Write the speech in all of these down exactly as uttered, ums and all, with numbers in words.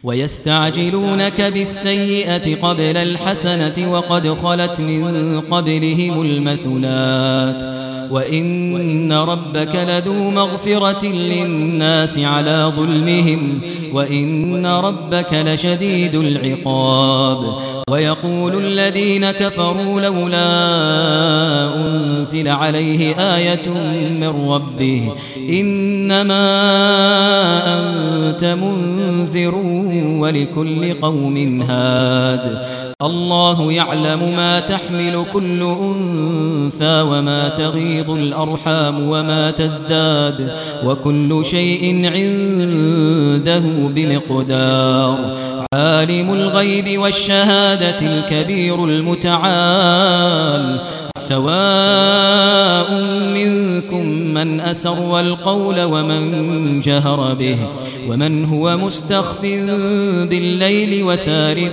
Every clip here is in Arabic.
ويستعجلونك بالسيئة قبل الحسنة وقد خلت من قبلهم المثلات وإن ربك لذو مغفرة للناس على ظلمهم وإن ربك لشديد العقاب ويقول الذين كفروا لولا أنزل عليه آية من ربه إنما أنت منذر ولكل قوم هاد الله يعلم ما تحمل كل أنثى وما تغيض الأرحام وما تزداد وكل شيء عنده بمقدار عالم الغيب والشهادة الكبير المتعال سواء منكم من أسر القول ومن جهر به ومن هو مستخف بالليل وسارب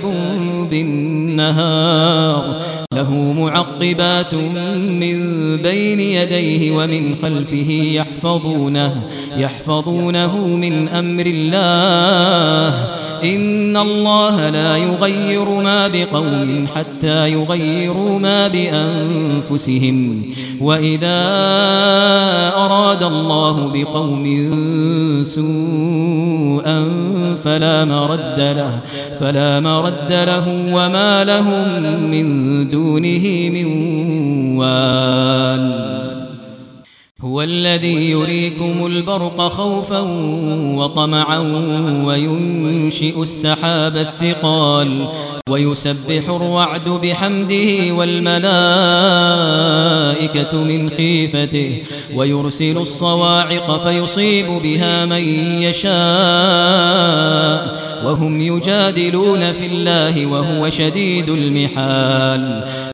بالنهار له معقبات من بين يديه ومن خلفه يحفظونه يحفظونه من أمر الله إن الله لا يغير ما بقوم حتى يغيروا ما بأنفسهم وإذا أراد الله بقوم سوءا فلا مرد له فلا مرد له وما لهم من دونه من وال هو الذي يريكم البرق خوفا وطمعا وينشئ السحاب الثقال ويسبح الرعد بحمده والملائكة من خيفته ويرسل الصواعق فيصيب بها من يشاء وهم يجادلون في الله وهو شديد المحال